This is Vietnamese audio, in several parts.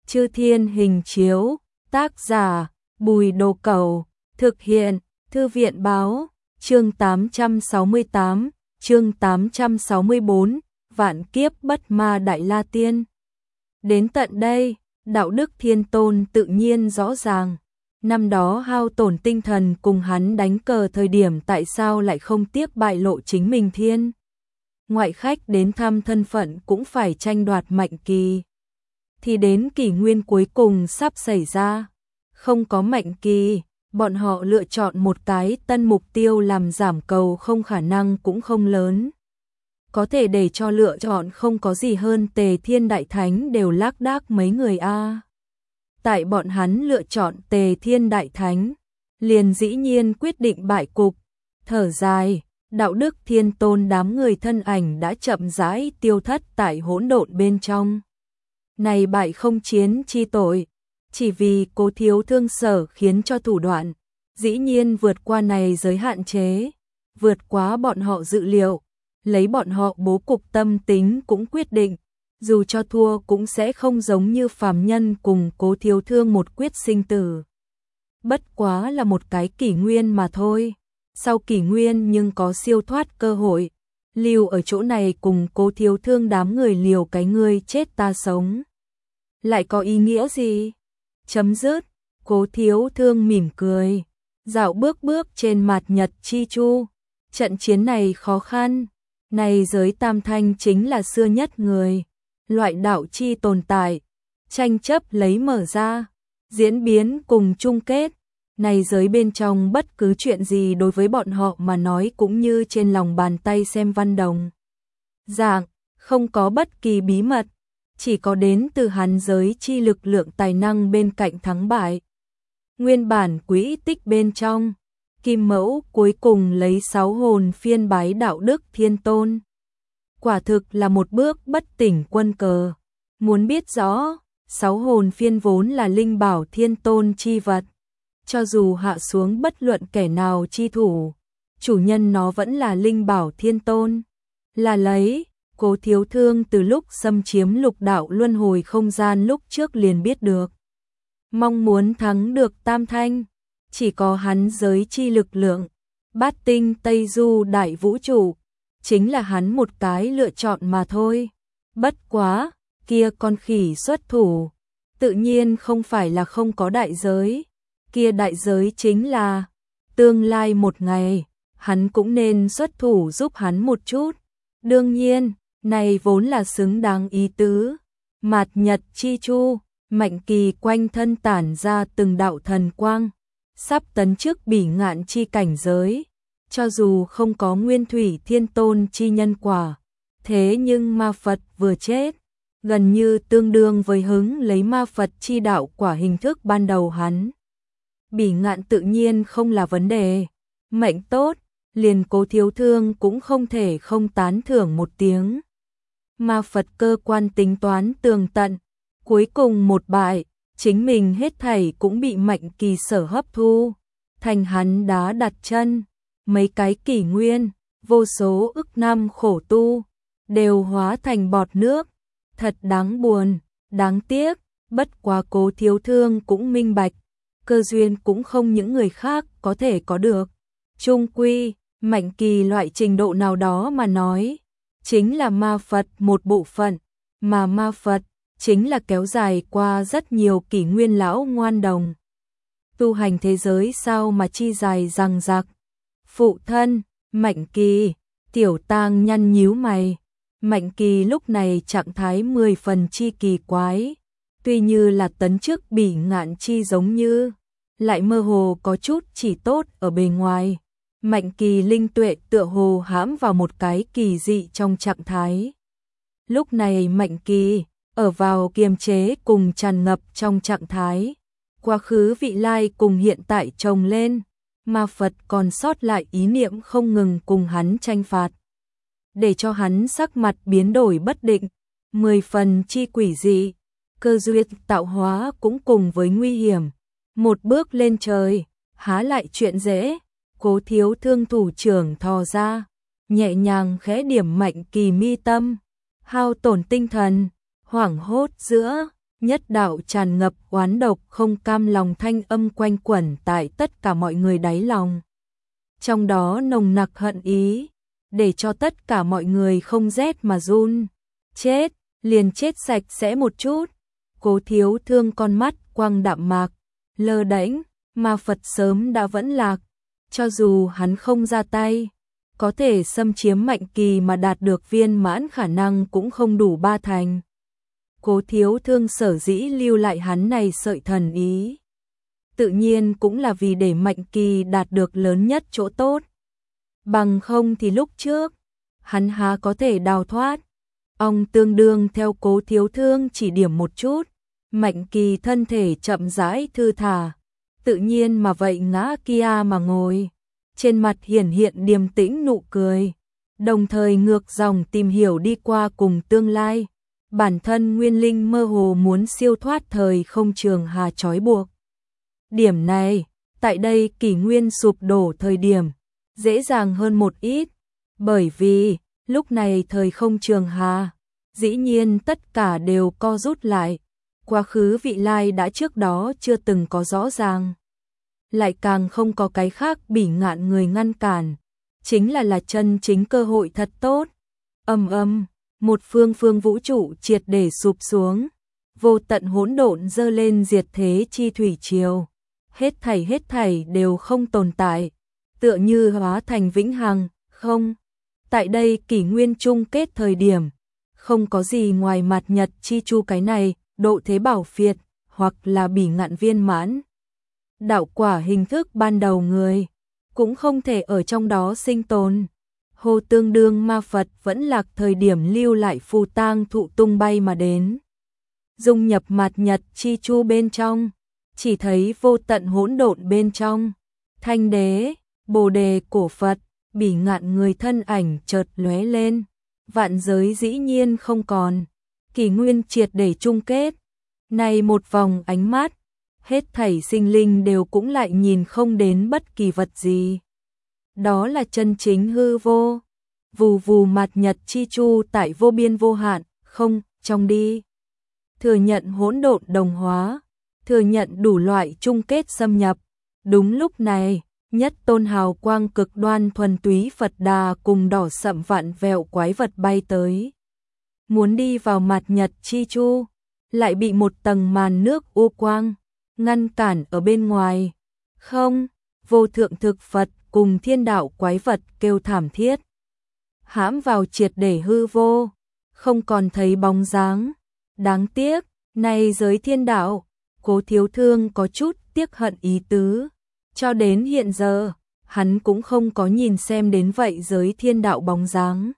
Chư Thiên Hình Chiếu, tác giả Bùi Đồ Cẩu, thực hiện Thư viện Báo, chương 868, chương 864, Vạn Kiếp Bất Ma Đại La Tiên. Đến tận đây, đạo đức Thiên Tôn tự nhiên rõ ràng. Năm đó hao tổn tinh thần cùng hắn đánh cờ thời điểm tại sao lại không tiếc bại lộ chính mình thiên. Ngoại khách đến thăm thân phận cũng phải tranh đoạt Mạnh Kỳ. Thì đến kỷ nguyên cuối cùng sắp xảy ra. Không có Mạnh Kỳ, bọn họ lựa chọn một cái tân mục tiêu làm giảm cầu không khả năng cũng không lớn. Có thể để cho lựa chọn không có gì hơn Tề Thiên Đại Thánh đều lác đác mấy người a. Tại bọn hắn lựa chọn Tề Thiên Đại Thánh, liền dĩ nhiên quyết định bại cục. Thở dài, đạo đức Thiên Tôn đám người thân ảnh đã chậm rãi tiêu thất tại hỗn độn bên trong. Này bại không chiến chi tội, chỉ vì Cố Thiếu Thương sở khiến cho thủ đoạn, dĩ nhiên vượt qua này giới hạn chế, vượt quá bọn họ dự liệu, lấy bọn họ bố cục tâm tính cũng quyết định, dù cho thua cũng sẽ không giống như phàm nhân cùng Cố Thiếu Thương một quyết sinh tử. Bất quá là một cái kỷ nguyên mà thôi, sau kỷ nguyên nhưng có siêu thoát cơ hội, lưu ở chỗ này cùng Cố Thiếu Thương đám người liều cái ngươi chết ta sống. Lại có ý nghĩa gì? Chấm dứt, Cố Thiếu Thương mỉm cười, dạo bước bước trên mặt nhật chi chu. Trận chiến này khó khăn, này giới tam thanh chính là xưa nhất người, loại đạo chi tồn tại, tranh chấp lấy mở ra, diễn biến cùng chung kết. Này giới bên trong bất cứ chuyện gì đối với bọn họ mà nói cũng như trên lòng bàn tay xem văn đồng dạng, không có bất kỳ bí mật, chỉ có đến từ hắn giới chi lực lượng tài năng bên cạnh thắng bại. Nguyên bản quỹ tích bên trong, Kim Mẫu cuối cùng lấy 6 hồn phiên bái đạo đức Thiên Tôn. Quả thực là một bước bất tỉnh quân cờ. Muốn biết rõ, 6 hồn phiên vốn là linh bảo Thiên Tôn chi vật. Cho dù hạ xuống bất luận kẻ nào chi thủ, chủ nhân nó vẫn là linh bảo Thiên Tôn. Là lấy, Cố Thiếu Thương từ lúc xâm chiếm lục đạo luân hồi không gian lúc trước liền biết được. Mong muốn thắng được tam thanh, chỉ có hắn giới chi lực lượng, bát tinh Tây Du đại vũ trụ, chính là hắn một cái lựa chọn mà thôi. Bất quá, kia con khỉ xuất thủ, tự nhiên không phải là không có đại giới, kia đại giới chính là, tương lai một ngày, hắn cũng nên xuất thủ giúp hắn một chút. Đương nhiên, này vốn là xứng đáng ý tứ. Mạt nhật chi chu, Mạnh Kỳ quanh thân tản ra từng đạo thần quang, sắp tấn chức bỉ ngạn chi cảnh giới, cho dù không có Nguyên Thủy Thiên Tôn chi nhân quả, thế nhưng ma Phật vừa chết, gần như tương đương với hứng lấy ma Phật chi đạo quả hình thức ban đầu hắn. Bỉ ngạn tự nhiên không là vấn đề, mệnh tốt, liền Cố Thiếu Thương cũng không thể không tán thưởng một tiếng. Ma Phật cơ quan tính toán tường tận, cuối cùng một bại, chính mình hết thảy cũng bị Mạnh Kỳ sở hấp thu, thành hắn đá đặt chân, mấy cái kỷ nguyên, vô số ức năm khổ tu, đều hóa thành bọt nước, thật đáng buồn, đáng tiếc, bất quá Cố Thiếu Thương cũng minh bạch, cơ duyên cũng không những người khác có thể có được. Chung quy, Mạnh Kỳ loại trình độ nào đó mà nói, chính là ma Phật một bộ phận, mà ma Phật chính là kéo dài qua rất nhiều kỷ nguyên lão ngoan đồng. Tu hành thế giới sao mà chi dài dằng dặc. Phụ thân, Mạnh Kỳ, Tiểu Tang nhăn nhíu mày. Mạnh Kỳ lúc này trạng thái 10 phần chi kỳ quái, tuy như là tấn chức bỉ ngạn chi giống như, lại mơ hồ có chút chỉ tốt ở bề ngoài. Mạnh Kỳ linh tuệ tựa hồ hãm vào một cái kỳ dị trong trạng thái. Lúc này Mạnh Kỳ ở vào kiềm chế cùng tràn ngập trong trạng thái, quá khứ vị lai cùng hiện tại chồng lên, ma Phật còn sót lại ý niệm không ngừng cùng hắn tranh phạt, để cho hắn sắc mặt biến đổi bất định, 10 phần chi quỷ dị, cơ duyên tạo hóa cũng cùng với nguy hiểm, một bước lên trời, há lại chuyện dễ. Cố Thiếu Thương thủ trưởng thò ra, nhẹ nhàng khẽ điểm Mạnh Kỳ mi tâm, hao tổn tinh thần, hoảng hốt giữa nhất đạo tràn ngập oán độc không cam lòng thanh âm quanh quẩn tại tất cả mọi người đáy lòng. Trong đó nồng nặc hận ý, để cho tất cả mọi người không rét mà run. Chết, liền chết sạch sẽ một chút. Cố Thiếu Thương con mắt quang đạm mạc, lơ đễnh, ma Phật sớm đã vẫn lạc. Cho dù hắn không ra tay, có thể xâm chiếm Mạnh Kỳ mà đạt được viên mãn khả năng cũng không đủ 3 thành. Cố Thiếu Thương sở dĩ lưu lại hắn này sợi thần ý, tự nhiên cũng là vì để Mạnh Kỳ đạt được lớn nhất chỗ tốt. Bằng không thì lúc trước, hắn há có thể đào thoát. Ông tương đương theo Cố Thiếu Thương chỉ điểm một chút, Mạnh Kỳ thân thể chậm rãi thư thả, tự nhiên mà vậy ngã kia mà ngồi, trên mặt hiển hiện điềm tĩnh nụ cười, đồng thời ngược dòng tìm hiểu đi qua cùng tương lai. Bản thân nguyên linh mơ hồ muốn siêu thoát thời không trường hà trói buộc. Điểm này, tại đây kỷ nguyên sụp đổ thời điểm, dễ dàng hơn một ít, bởi vì, lúc này thời không trường hà, dĩ nhiên tất cả đều co rút lại, quá khứ vị lai đã trước đó chưa từng có rõ ràng. Lại càng không có cái khác bỉ ngạn người ngăn cản, chính là chân chính cơ hội thật tốt. Một phương vũ trụ triệt để sụp xuống, vô tận hỗn độn dơ lên diệt thế chi thủy triều, hết thảy đều không tồn tại, tựa như hóa thành vĩnh hằng, không. Tại đây kỷ nguyên chung kết thời điểm, không có gì ngoài Mạt Nhật chi chu cái này, độ thế bảo phiệt, hoặc là bỉ ngạn viên mãn. Đạo quả hình thức ban đầu người, cũng không thể ở trong đó sinh tồn. Hồ tương đương ma Phật vẫn lạc thời điểm lưu lại phù tang thụ tung bay mà đến. Dung nhập Mạt Nhật chi chu bên trong, chỉ thấy vô tận hỗn độn bên trong. Thanh đế, Bồ đề cổ Phật, bỉ ngạn người thân ảnh chợt lóe lên. Vạn giới dĩ nhiên không còn. Kỷ nguyên triệt để chung kết. Này một vòng ánh mắt, hết thảy sinh linh đều cũng lại nhìn không đến bất kỳ vật gì. Đó là chân chính hư vô. Vù vù Mạt Nhật chi chu tại vô biên vô hạn, không, trong đi. Thừa nhận hỗn độn đồng hóa, thừa nhận đủ loại chung kết xâm nhập. Đúng lúc này, nhất tôn hào quang cực đoan thuần túy Phật Đà cùng đỏ sậm vạn vẹo quái vật bay tới. Muốn đi vào Mạt Nhật chi chu, lại bị một tầng màn nước u quang ngăn cản ở bên ngoài. Không, vô thượng thực Phật cùng thiên đạo quái vật kêu thảm thiết. Hãm vào triệt để hư vô, không còn thấy bóng dáng. Đáng tiếc, này giới thiên đạo, Cố Thiếu Thương có chút tiếc hận ý tứ. Cho đến hiện giờ, hắn cũng không có nhìn xem đến vậy giới thiên đạo bóng dáng.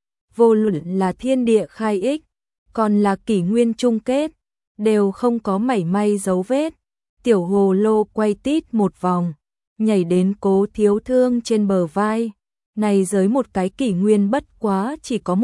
Vô luận là thiên địa khai ích, còn là kỷ nguyên chung kết, đều không có mảy may dấu vết. Tiểu hồ lô quay tít một vòng, nhảy đến Cố Thiếu Thương trên bờ vai. Này giới một cái kỷ nguyên bất quá chỉ có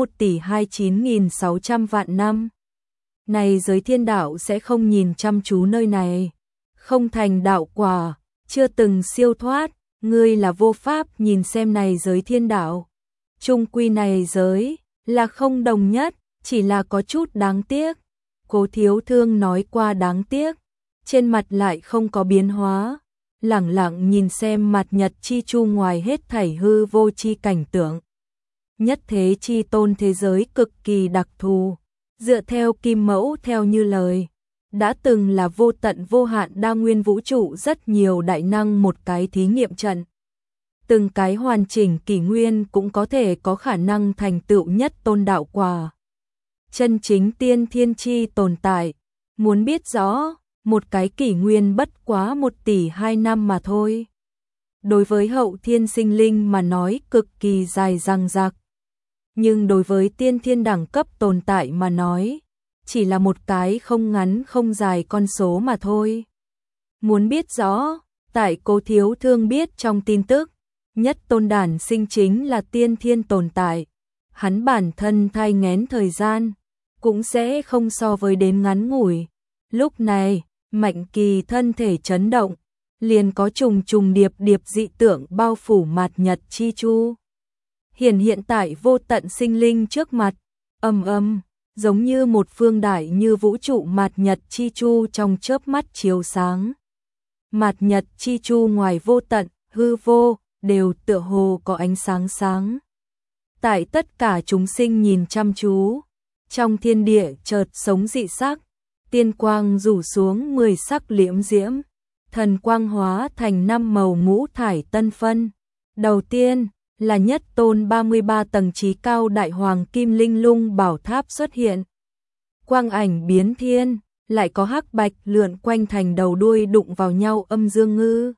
1.029.600 vạn năm. Này giới thiên đạo sẽ không nhìn chăm chú nơi này. Không thành đạo quả, chưa từng siêu thoát, ngươi là vô pháp nhìn xem này giới thiên đạo. Trung quy này giới, là không đồng nhất, chỉ là có chút đáng tiếc. Cố Thiếu Thương nói qua đáng tiếc, trên mặt lại không có biến hóa. Lẳng lặng nhìn xem Mạt Nhật chi chu ngoài hết thảy hư vô chi cảnh tượng. Nhất thế chi tôn thế giới cực kỳ đặc thù, dựa theo kim mẫu theo như lời, đã từng là vô tận vô hạn đa nguyên vũ trụ rất nhiều đại năng một cái thí nghiệm trận. Từng cái hoàn chỉnh kỷ nguyên cũng có thể có khả năng thành tựu nhất tôn đạo quả. Chân chính tiên thiên chi tồn tại, muốn biết rõ, một cái kỷ nguyên bất quá 1.2 năm mà thôi. Đối với hậu thiên sinh linh mà nói cực kỳ dài dằng dặc. Nhưng đối với tiên thiên đẳng cấp tồn tại mà nói, chỉ là một cái không ngắn không dài con số mà thôi. Muốn biết rõ, tại Cố Thiếu Thương biết trong tin tức, nhất tôn đản sinh chính là tiên thiên tồn tại. Hắn bản thân thai nghén thời gian, cũng sẽ không so với đến ngắn ngủi. Lúc này, Mạnh Kỳ thân thể chấn động, liền có trùng điệp dị tượng bao phủ Mạt Nhật chi chu. Hiện tại vô tận sinh linh trước mặt, giống như một phương đại như vũ trụ mạt nhật chi chu trong chớp mắt chiếu sáng. Mạt nhật chi chu ngoài vô tận, hư vô, đều tựa hồ có ánh sáng sáng. Tại tất cả chúng sinh nhìn chăm chú, trong thiên địa chợt sống dị sắc, tiên quang rủ xuống 10 sắc liễm diễm, thần quang hóa thành 5 màu ngũ thải tân phân. Đầu tiên là nhất tôn 33 tầng trí cao đại hoàng kim linh lung bảo tháp xuất hiện. Quang ảnh biến thiên, lại có hắc bạch lượn quanh thành đầu đuôi đụng vào nhau âm dương ngư.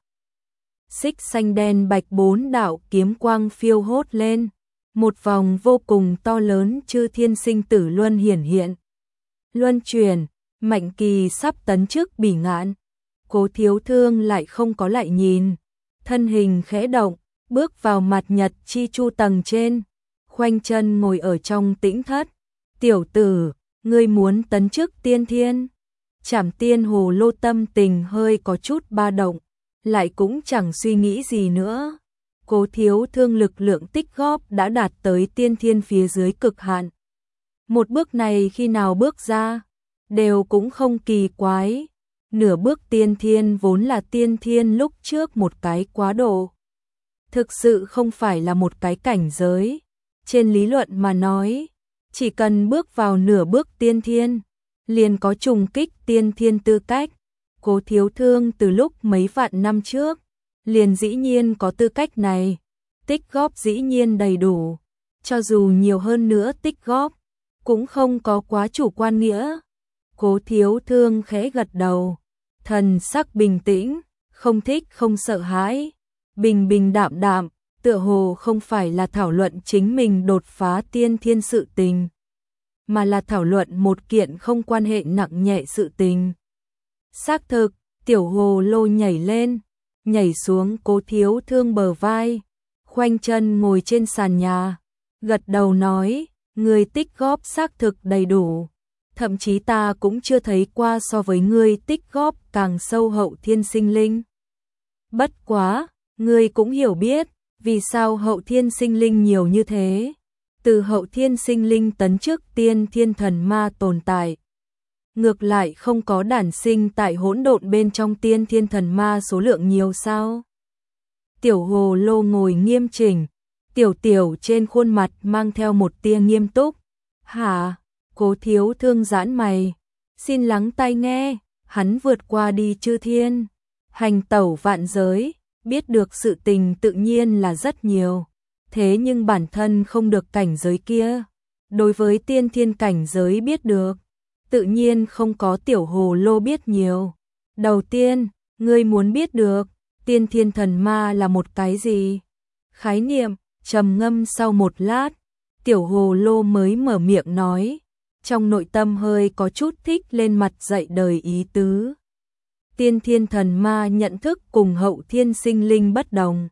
Xích xanh đen bạch 4 đạo kiếm quang phiêu hốt lên, một vòng vô cùng to lớn chư thiên sinh tử luân hiển hiện. Luân chuyển, Mạnh Kỳ sắp tấn chức Bỉ Ngạn, Cố Thiếu Thương lại không có lại nhìn, thân hình khẽ động, bước vào mặt nhật chi chu tầng trên, khoanh chân ngồi ở trong tĩnh thất. Tiểu tử, ngươi muốn tấn chức tiên thiên? Trảm Tiên Hồ Lô tâm tình hơi có chút ba động, lại cũng chẳng suy nghĩ gì nữa. Cố Thiếu Thương lực lượng tích góp đã đạt tới tiên thiên phía dưới cực hạn. Một bước này khi nào bước ra, đều cũng không kỳ quái. Nửa bước tiên thiên vốn là tiên thiên lúc trước một cái quá độ. Thực sự không phải là một cái cảnh giới. Trên lý luận mà nói, chỉ cần bước vào nửa bước tiên thiên, liền có trùng kích tiên thiên tư cách. Cố Thiếu Thương từ lúc mấy vạn năm trước, liền dĩ nhiên có tư cách này, tích góp dĩ nhiên đầy đủ, cho dù nhiều hơn nữa tích góp, cũng không có quá chủ quan nghĩa. Cố Thiếu Thương khẽ gật đầu, thần sắc bình tĩnh, không thích không sợ hãi, bình bình đạm đạm, tựa hồ không phải là thảo luận chính mình đột phá tiên thiên sự tình, mà là thảo luận một kiện không quan hệ nặng nhẹ sự tình. Xác thực, tiểu hồ lô nhảy lên, nhảy xuống Cố Thiếu Thương bờ vai, khoanh chân ngồi trên sàn nhà, gật đầu nói, ngươi tích góp xác thực đầy đủ, thậm chí ta cũng chưa thấy qua so với ngươi tích góp càng sâu hậu thiên sinh linh. Bất quá, ngươi cũng hiểu biết, vì sao hậu thiên sinh linh nhiều như thế. Từ hậu thiên sinh linh tấn chức tiên thiên thần ma tồn tại, ngược lại không có đản sinh tại hỗn độn bên trong tiên thiên thần ma số lượng nhiều sao? Tiểu hồ lô ngồi nghiêm chỉnh, tiểu tiểu trên khuôn mặt mang theo một tia nghiêm túc. Hả? Cố Thiếu Thương giãn mày, xin lắng tai nghe. Hắn vượt qua đi chư thiên, hành tẩu vạn giới, biết được sự tình tự nhiên là rất nhiều. Thế nhưng bản thân không được cảnh giới kia, đối với tiên thiên cảnh giới biết được, tự nhiên không có tiểu hồ lô biết nhiều. Đầu tiên, ngươi muốn biết được, tiên thiên thần ma là một cái gì? Khái niệm, trầm ngâm sau một lát, tiểu hồ lô mới mở miệng nói, trong nội tâm hơi có chút thích lên mặt dậy đời ý tứ. Tiên thiên thần ma nhận thức cùng hậu thiên sinh linh bất đồng.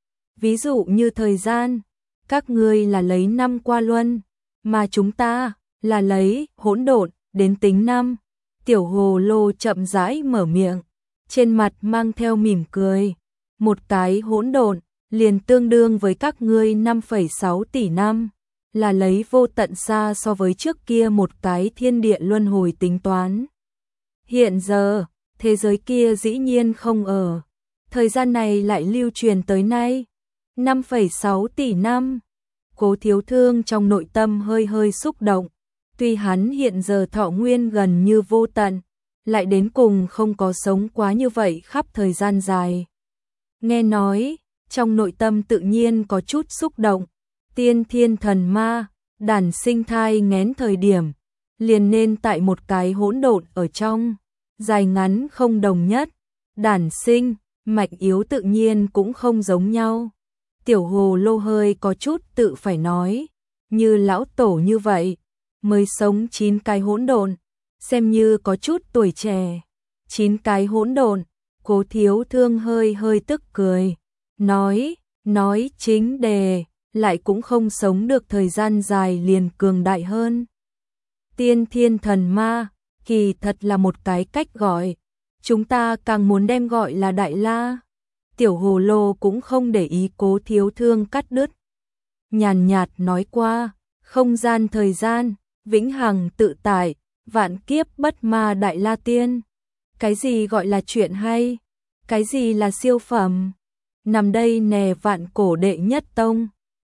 Ví dụ như thời gian, các ngươi là lấy năm qua luân, mà chúng ta là lấy hỗn độn đến tính năm. Tiểu hồ lô chậm rãi mở miệng, trên mặt mang theo mỉm cười. Một cái hỗn độn liền tương đương với các ngươi 5,6 tỷ năm, là lấy vô tận xa so với trước kia một cái thiên địa luân hồi tính toán. Hiện giờ, thế giới kia dĩ nhiên không ở. Thời gian này lại lưu truyền tới nay, 5,6 tỷ năm. Cố Thiếu Thương trong nội tâm hơi hơi xúc động. Tuy hắn hiện giờ thọ nguyên gần như vô tận, lại đến cùng không có sống quá như vậy khắp thời gian dài. Nghe nói, trong nội tâm tự nhiên có chút xúc động. Tiên thiên thần ma, đản sinh thai nghén thời điểm, liền nên tại một cái hỗn độn ở trong, dài ngắn không đồng nhất, đản sinh, mạch yếu tự nhiên cũng không giống nhau. Tiểu hồ lô hơi có chút tự phải nói, như lão tổ như vậy, mới sống 9 cái hỗn độn, xem như có chút tuổi trẻ. 9 cái hỗn độn, Cố Thiếu Thương hơi hơi tức cười, nói chính đề, lại cũng không sống được thời gian dài liền cường đại hơn. Tiên thiên thần ma, kỳ thật là một cái cách gọi, chúng ta càng muốn đem gọi là Đại La. Tiểu hồ lô cũng không để ý Cố Thiếu Thương cắt đứt. Nhàn nhạt nói qua, không gian thời gian, vĩnh hằng tự tại, vạn kiếp bất ma đại la tiên. Cái gì gọi là chuyện hay? Cái gì là siêu phẩm? Nằm đây nè vạn cổ đệ nhất tông.